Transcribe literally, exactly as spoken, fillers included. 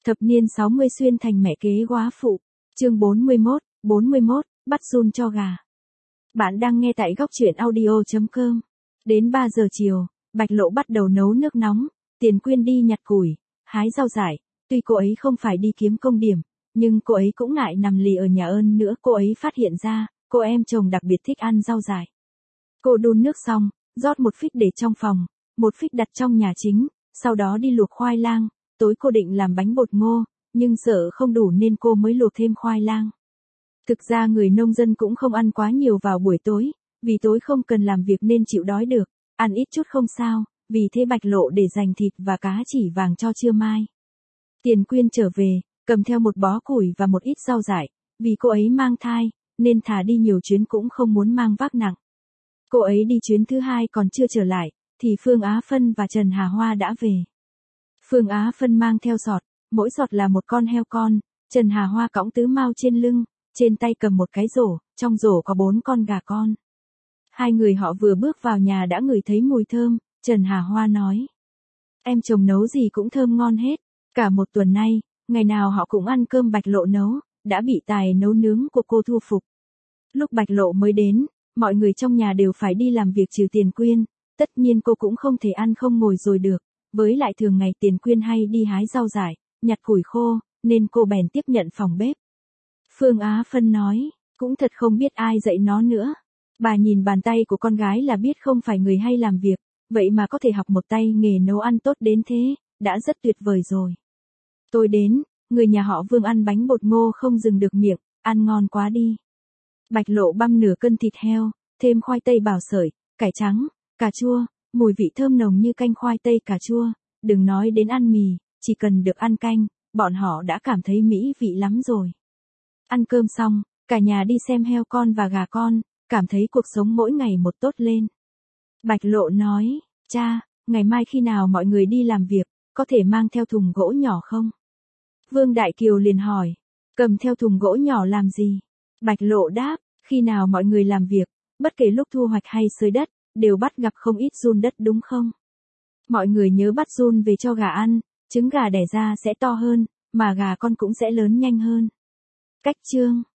Thập niên sáu mươi xuyên thành mẹ kế góa phụ. Chương bốn mươi mốt, bốn mươi mốt, bắt giun cho gà. Bạn đang nghe tại góc truyện audio chấm com. Đến ba giờ chiều, Bạch Lộ bắt đầu nấu nước nóng, Tiền Quyên đi nhặt củi, hái rau dại. Tuy cô ấy không phải đi kiếm công điểm, nhưng cô ấy cũng ngại nằm lì ở nhà ơn nữa. Cô ấy phát hiện ra, cô em chồng đặc biệt thích ăn rau dại. Cô đun nước xong, rót một phích để trong phòng, một phích đặt trong nhà chính, sau đó đi luộc khoai lang. Tối cô định làm bánh bột ngô, nhưng sợ không đủ nên cô mới luộc thêm khoai lang. Thực ra người nông dân cũng không ăn quá nhiều vào buổi tối, vì tối không cần làm việc nên chịu đói được, ăn ít chút không sao, vì thế Bạch Lộ để dành thịt và cá chỉ vàng cho trưa mai. Tiền Quyên trở về, cầm theo một bó củi và một ít rau dại, vì cô ấy mang thai, nên thà đi nhiều chuyến cũng không muốn mang vác nặng. Cô ấy đi chuyến thứ hai còn chưa trở lại, thì Phương Á Phân và Trần Hà Hoa đã về. Phương Á Phân mang theo sọt, mỗi sọt là một con heo con, Trần Hà Hoa cõng tứ mao trên lưng, trên tay cầm một cái rổ, trong rổ có bốn con gà con. Hai người họ vừa bước vào nhà đã ngửi thấy mùi thơm, Trần Hà Hoa nói. Em chồng nấu gì cũng thơm ngon hết, cả một tuần nay, ngày nào họ cũng ăn cơm Bạch Lộ nấu, đã bị tài nấu nướng của cô thu phục. Lúc Bạch Lộ mới đến, mọi người trong nhà đều phải đi làm việc trừ Tiền Quyên, tất nhiên cô cũng không thể ăn không ngồi rồi được. Với lại thường ngày Tiền Quyên hay đi hái rau dại, nhặt củi khô, nên cô bèn tiếp nhận phòng bếp. Phương Á Phân nói, cũng thật không biết ai dạy nó nữa. Bà nhìn bàn tay của con gái là biết không phải người hay làm việc, vậy mà có thể học một tay nghề nấu ăn tốt đến thế, đã rất tuyệt vời rồi. Tôi đến, người nhà họ Vương ăn bánh bột ngô không dừng được miệng, ăn ngon quá đi. Bạch Lộ băm nửa cân thịt heo, thêm khoai tây bào sợi, cải trắng, cà chua. Mùi vị thơm nồng như canh khoai tây cà chua, đừng nói đến ăn mì, chỉ cần được ăn canh, bọn họ đã cảm thấy mỹ vị lắm rồi. Ăn cơm xong, cả nhà đi xem heo con và gà con, cảm thấy cuộc sống mỗi ngày một tốt lên. Bạch Lộ nói, cha, ngày mai khi nào mọi người đi làm việc, có thể mang theo thùng gỗ nhỏ không? Vương Đại Kiều liền hỏi, cầm theo thùng gỗ nhỏ làm gì? Bạch Lộ đáp, khi nào mọi người làm việc, bất kể lúc thu hoạch hay xới đất, đều bắt gặp không ít giun đất đúng không? Mọi người nhớ bắt giun về cho gà ăn, trứng gà đẻ ra sẽ to hơn, mà gà con cũng sẽ lớn nhanh hơn. Cách chương